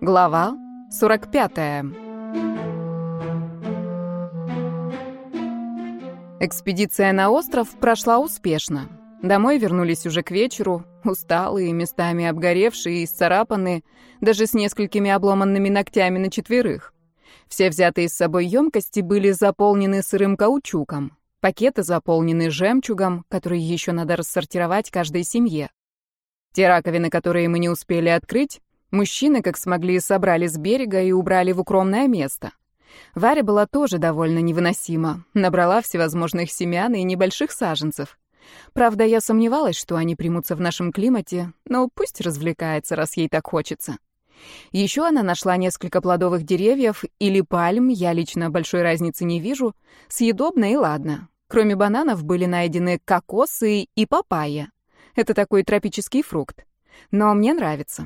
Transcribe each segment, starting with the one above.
Глава 45. Экспедиция на остров прошла успешно. Домой вернулись уже к вечеру, усталые, местами обгоревшие, исцарапанные, даже с несколькими обломанными ногтями на четверых. Все взятые с собой емкости были заполнены сырым каучуком, пакеты заполнены жемчугом, который еще надо рассортировать каждой семье. Те раковины, которые мы не успели открыть, мужчины, как смогли, собрали с берега и убрали в укромное место. Варя была тоже довольно невыносима, набрала всевозможных семян и небольших саженцев. Правда, я сомневалась, что они примутся в нашем климате, но пусть развлекается, раз ей так хочется. Еще она нашла несколько плодовых деревьев или пальм, я лично большой разницы не вижу, съедобно и ладно. Кроме бананов были найдены кокосы и папайя. Это такой тропический фрукт. Но мне нравится.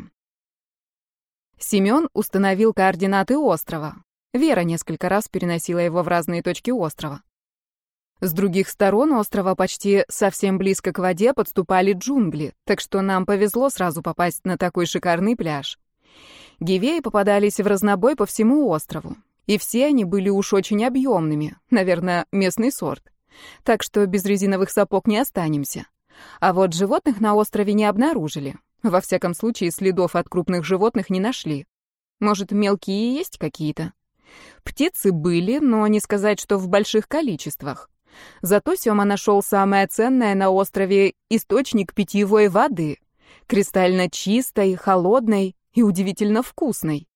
Семён установил координаты острова. Вера несколько раз переносила его в разные точки острова. С других сторон острова почти совсем близко к воде подступали джунгли, так что нам повезло сразу попасть на такой шикарный пляж. Гивеи попадались в разнобой по всему острову, и все они были уж очень объемными, наверное, местный сорт. Так что без резиновых сапог не останемся. А вот животных на острове не обнаружили. Во всяком случае, следов от крупных животных не нашли. Может, мелкие и есть какие-то? Птицы были, но не сказать, что в больших количествах. Зато Сёма нашел самое ценное на острове — источник питьевой воды. Кристально чистой, холодной и удивительно вкусной.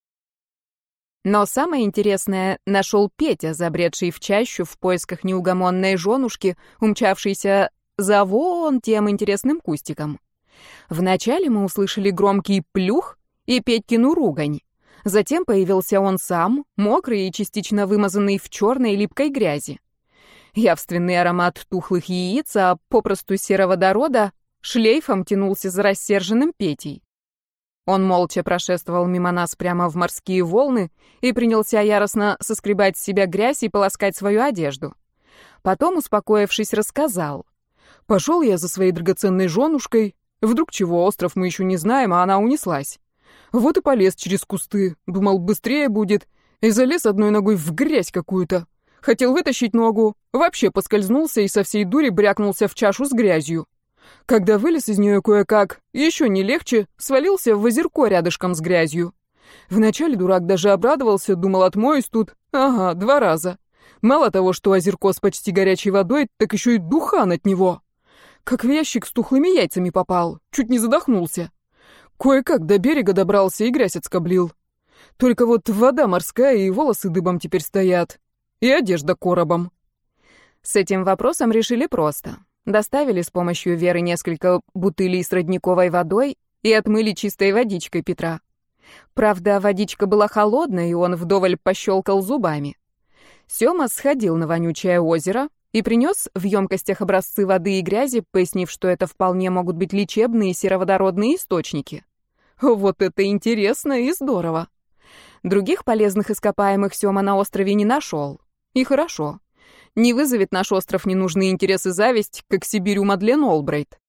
Но самое интересное нашел Петя, забредший в чащу в поисках неугомонной женушки, умчавшейся за вон тем интересным кустиком. Вначале мы услышали громкий плюх и Петькину ругань. Затем появился он сам, мокрый и частично вымазанный в черной липкой грязи. Явственный аромат тухлых яиц, а попросту сероводорода, шлейфом тянулся за рассерженным Петей. Он молча прошествовал мимо нас прямо в морские волны и принялся яростно соскребать с себя грязь и полоскать свою одежду. Потом, успокоившись, рассказал. «Пошел я за своей драгоценной женушкой. Вдруг чего, остров мы еще не знаем, а она унеслась. Вот и полез через кусты. Думал, быстрее будет. И залез одной ногой в грязь какую-то. Хотел вытащить ногу. Вообще поскользнулся и со всей дури брякнулся в чашу с грязью. Когда вылез из нее кое-как, еще не легче, свалился в озерко рядышком с грязью. Вначале дурак даже обрадовался, думал, отмоюсь тут. Ага, 2 раза. Мало того, что озерко с почти горячей водой, так еще и духан от него. Как в ящик с тухлыми яйцами попал. Чуть не задохнулся. Кое-как до берега добрался и грязь отскоблил. Только вот вода морская, и волосы дыбом теперь стоят. И одежда коробом. С этим вопросом решили просто. Доставили с помощью Веры несколько бутылей с родниковой водой и отмыли чистой водичкой Петра. Правда, водичка была холодная, и он вдоволь пощелкал зубами. Сёма сходил на вонючее озеро и принес в емкостях образцы воды и грязи, пояснив, что это вполне могут быть лечебные сероводородные источники. Вот это интересно и здорово. Других полезных ископаемых Сёма на острове не нашел. И хорошо. Не вызовет наш остров ненужный интерес и зависть, как Сибирь у Мадлен Олбрайт.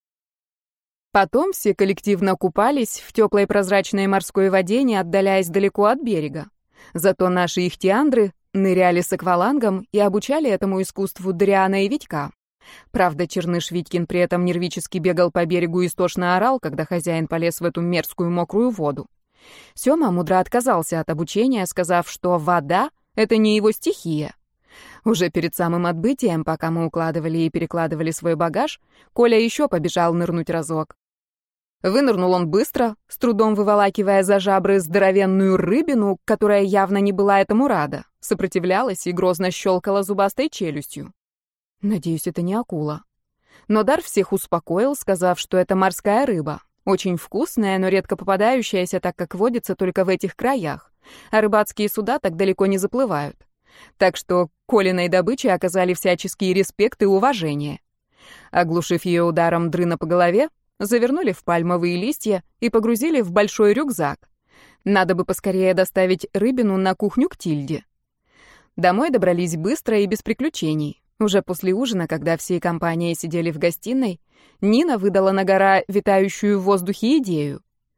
Потом все коллективно купались в теплой прозрачной морской воде, не отдаляясь далеко от берега. Зато наши ихтиандры ныряли с аквалангом и обучали этому искусству Дриана и Витька. Правда, Черныш Витькин при этом нервически бегал по берегу и истошно орал, когда хозяин полез в эту мерзкую мокрую воду. Сёма мудро отказался от обучения, сказав, что вода — это не его стихия. Уже перед самым отбытием, пока мы укладывали и перекладывали свой багаж, Коля еще побежал нырнуть разок. Вынырнул он быстро, с трудом выволакивая за жабры здоровенную рыбину, которая явно не была этому рада, сопротивлялась и грозно щелкала зубастой челюстью. Надеюсь, это не акула. Но Дар всех успокоил, сказав, что это морская рыба, очень вкусная, но редко попадающаяся, так как водится только в этих краях, а рыбацкие суда так далеко не заплывают. Так что Колиной добыче оказали всяческие респект и уважение. Оглушив ее ударом дрына по голове, завернули в пальмовые листья и погрузили в большой рюкзак. Надо бы поскорее доставить рыбину на кухню к Тильде. Домой добрались быстро и без приключений. Уже после ужина, когда всей компанией сидели в гостиной, Нина выдала на гора витающую в воздухе идею.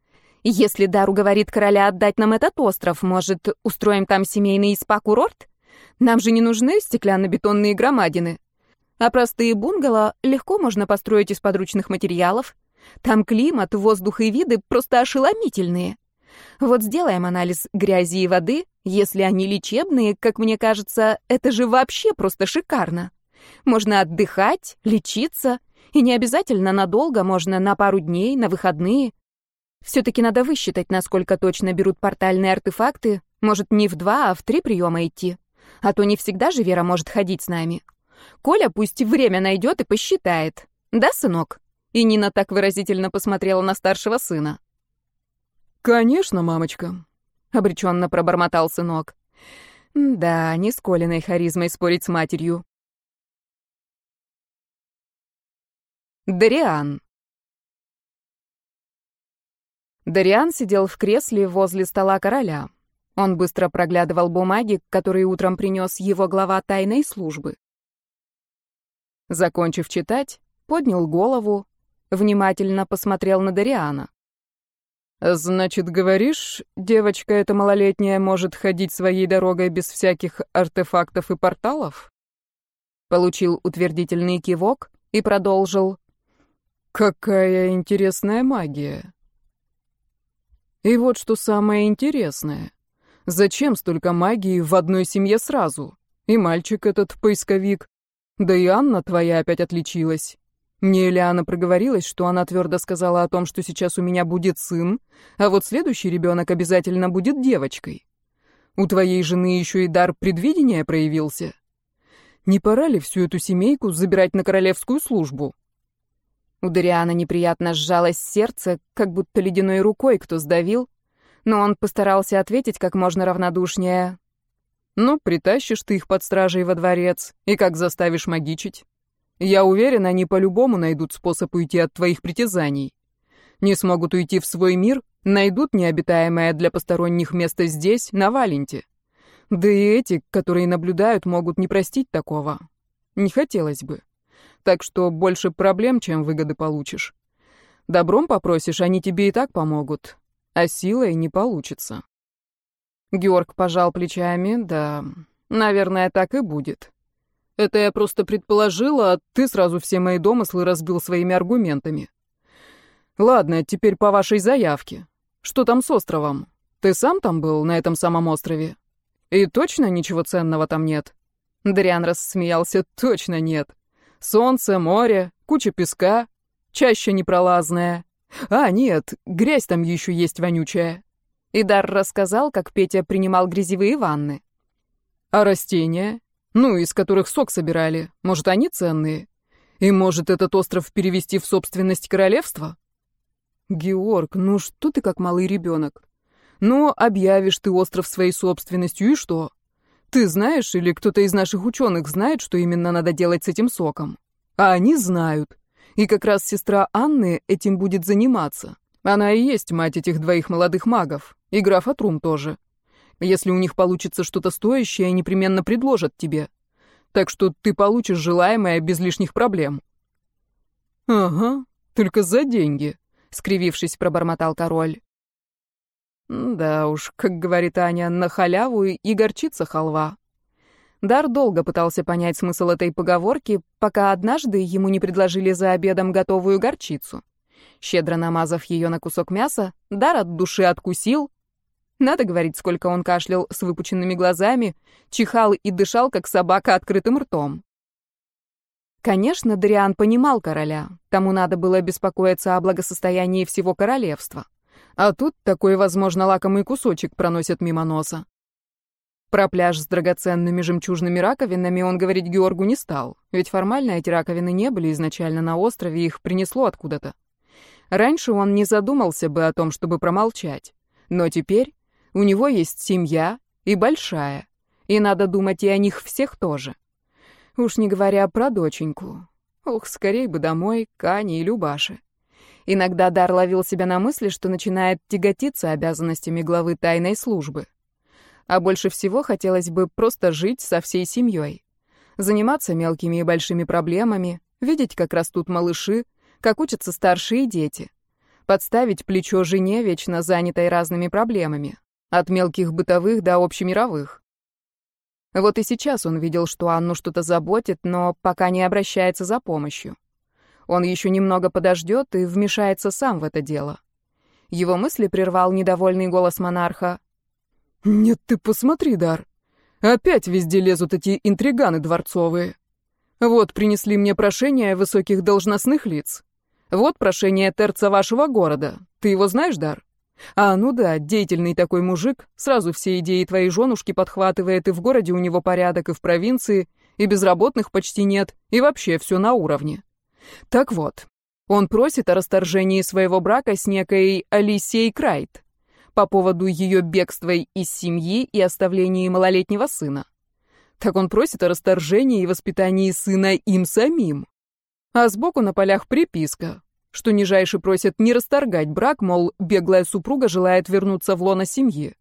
Если Дар уговорит короля отдать нам этот остров, может, устроим там семейный спа-курорт? Нам же не нужны стеклянно-бетонные громадины. А простые бунгало легко можно построить из подручных материалов. Там климат, воздух и виды просто ошеломительные. Вот сделаем анализ грязи и воды. Если они лечебные, как мне кажется, это же вообще просто шикарно. Можно отдыхать, лечиться, и не обязательно надолго, можно на пару дней, на выходные. Все-таки надо высчитать, насколько точно берут портальные артефакты. Может, не в 2, а в 3 приема идти. А то не всегда же Вера может ходить с нами. Коля пусть время найдет и посчитает. Да, сынок? И Нина так выразительно посмотрела на старшего сына. «Конечно, мамочка», — обреченно пробормотал сынок. Да, не с Колиной харизмой спорить с матерью. Дариан. Дариан сидел в кресле возле стола короля. Он быстро проглядывал бумаги, которые утром принес его глава тайной службы. Закончив читать, поднял голову, внимательно посмотрел на Дариана. «Значит, говоришь, девочка эта малолетняя может ходить своей дорогой без всяких артефактов и порталов?» Получил утвердительный кивок и продолжил. «Какая интересная магия!» «И вот что самое интересное. Зачем столько магии в одной семье сразу? И мальчик этот поисковик. Да и Анна твоя опять отличилась. Мне Элиана проговорилась, что она твердо сказала о том, что сейчас у меня будет сын, а вот следующий ребенок обязательно будет девочкой. У твоей жены еще и дар предвидения проявился. Не пора ли всю эту семейку забирать на королевскую службу?» У Дариана неприятно сжалось сердце, как будто ледяной рукой кто сдавил, но он постарался ответить как можно равнодушнее. «Ну, притащишь ты их под стражей во дворец, и как заставишь магичить? Я уверен, они по-любому найдут способ уйти от твоих притязаний. Не смогут уйти в свой мир, найдут необитаемое для посторонних место здесь, на Валенте. Да и эти, которые наблюдают, могут не простить такого. Не хотелось бы. Так что больше проблем, чем выгоды получишь. Добром попросишь, они тебе и так помогут, а силой не получится». Георг пожал плечами. Да, наверное, так и будет. Это я просто предположила, а ты сразу все мои домыслы разбил своими аргументами. Ладно, теперь по вашей заявке. Что там с островом? Ты сам там был, на этом самом острове? И точно ничего ценного там нет? Дариан рассмеялся. Точно нет. Солнце, море, куча песка, чаща непролазная. А, нет, грязь там еще есть вонючая. И Дар рассказал, как Петя принимал грязевые ванны. А растения? Ну, из которых сок собирали. Может, они ценные? И может, этот остров перевести в собственность королевства? Георг, ну что ты как малый ребенок? Ну, объявишь ты остров своей собственностью, и что? Ты знаешь, или кто-то из наших ученых знает, что именно надо делать с этим соком? А они знают. И как раз сестра Анны этим будет заниматься. Она и есть мать этих двоих молодых магов. И графа Трум тоже. Если у них получится что-то стоящее, непременно предложат тебе. Так что ты получишь желаемое без лишних проблем. Ага, только за деньги, скривившись, пробормотал король. Да уж, как говорит Аня, на халяву и горчица халва. Дар долго пытался понять смысл этой поговорки, пока однажды ему не предложили за обедом готовую горчицу. Щедро намазав ее на кусок мяса, Дар от души откусил. Надо говорить, сколько он кашлял с выпученными глазами, чихал и дышал, как собака, открытым ртом. Конечно, Дариан понимал короля. Тому надо было беспокоиться о благосостоянии всего королевства. А тут такой, возможно, лакомый кусочек проносят мимо носа. Про пляж с драгоценными жемчужными раковинами он говорить Георгу не стал, ведь формально эти раковины не были изначально на острове, их принесло откуда-то. Раньше он не задумался бы о том, чтобы промолчать. Но теперь у него есть семья, и большая, и надо думать и о них всех тоже. Уж не говоря про доченьку. Ух, скорей бы домой, к Ане и Любаше. Иногда Дар ловил себя на мысли, что начинает тяготиться обязанностями главы тайной службы. А больше всего хотелось бы просто жить со всей семьей. Заниматься мелкими и большими проблемами, видеть, как растут малыши, как учатся старшие дети. Подставить плечо жене, вечно занятой разными проблемами. От мелких бытовых до общемировых. Вот и сейчас он видел, что Анну что-то заботит, но пока не обращается за помощью. Он еще немного подождет и вмешается сам в это дело. Его мысли прервал недовольный голос монарха. «Нет, ты посмотри, Дар. Опять везде лезут эти интриганы дворцовые. Вот принесли мне прошение высоких должностных лиц. Вот прошение терца вашего города. Ты его знаешь, Дар? А, ну да, деятельный такой мужик, сразу все идеи твоей женушки подхватывает, и в городе у него порядок, и в провинции, и безработных почти нет, и вообще все на уровне. Так вот, он просит о расторжении своего брака с некой Алисией Крайт по поводу ее бегства из семьи и оставления малолетнего сына. Так он просит о расторжении и воспитании сына им самим. А сбоку на полях приписка, что нижайше просят не расторгать брак, мол, беглая супруга желает вернуться в лоно семьи.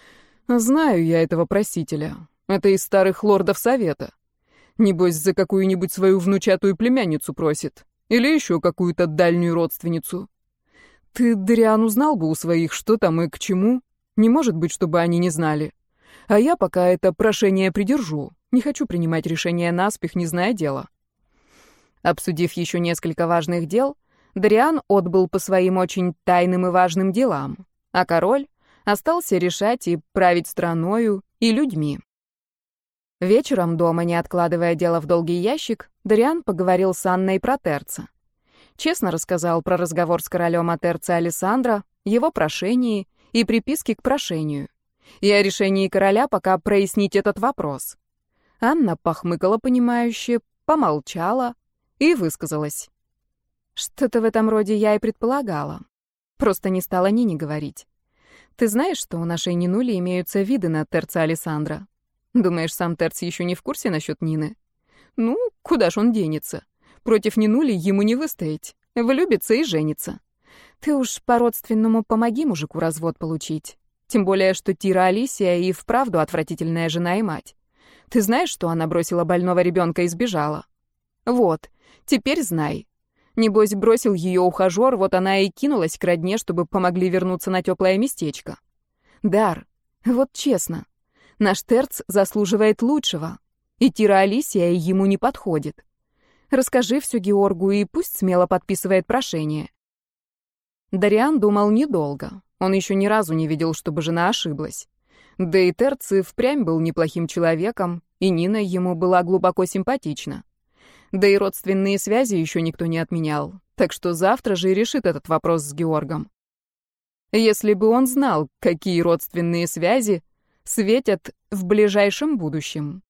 Знаю я этого просителя. Это из старых лордов совета. Небось, за какую-нибудь свою внучатую племянницу просит. Или еще какую-то дальнюю родственницу. Ты, Дариан, узнал бы у своих, что там и к чему. Не может быть, чтобы они не знали. А я пока это прошение придержу. Не хочу принимать решения наспех, не зная дела. Обсудив еще несколько важных дел, Дариан отбыл по своим очень тайным и важным делам, а король остался решать и править страною и людьми. Вечером дома, не откладывая дело в долгий ящик, Дариан поговорил с Анной про терца. Честно рассказал про разговор с королем о терце Алессандро, его прошении и приписке к прошению, и о решении короля пока прояснить этот вопрос. Анна похмыкала понимающе, помолчала и высказалась. Что-то в этом роде я и предполагала. Просто не стала Нине говорить. Ты знаешь, что у нашей Нинули имеются виды на терца Алессандро? Думаешь, сам терц еще не в курсе насчет Нины? Ну, куда ж он денется? Против Нинули ему не выстоять. Влюбится и женится. Ты уж по-родственному помоги мужику развод получить. Тем более, что Тира Алисия и вправду отвратительная жена и мать. Ты знаешь, что она бросила больного ребенка и сбежала? Вот, теперь знай. Небось, бросил ее ухажер, вот она и кинулась к родне, чтобы помогли вернуться на теплое местечко. Дар, вот честно, наш терц заслуживает лучшего, и Тира Алисия ему не подходит. Расскажи все Георгу, и пусть смело подписывает прошение. Дариан думал недолго. Он еще ни разу не видел, чтобы жена ошиблась. Да и терц и впрямь был неплохим человеком, и Нина ему была глубоко симпатична. Да и родственные связи еще никто не отменял, так что завтра же и решит этот вопрос с Георгом. Если бы он знал, какие родственные связи светят в ближайшем будущем.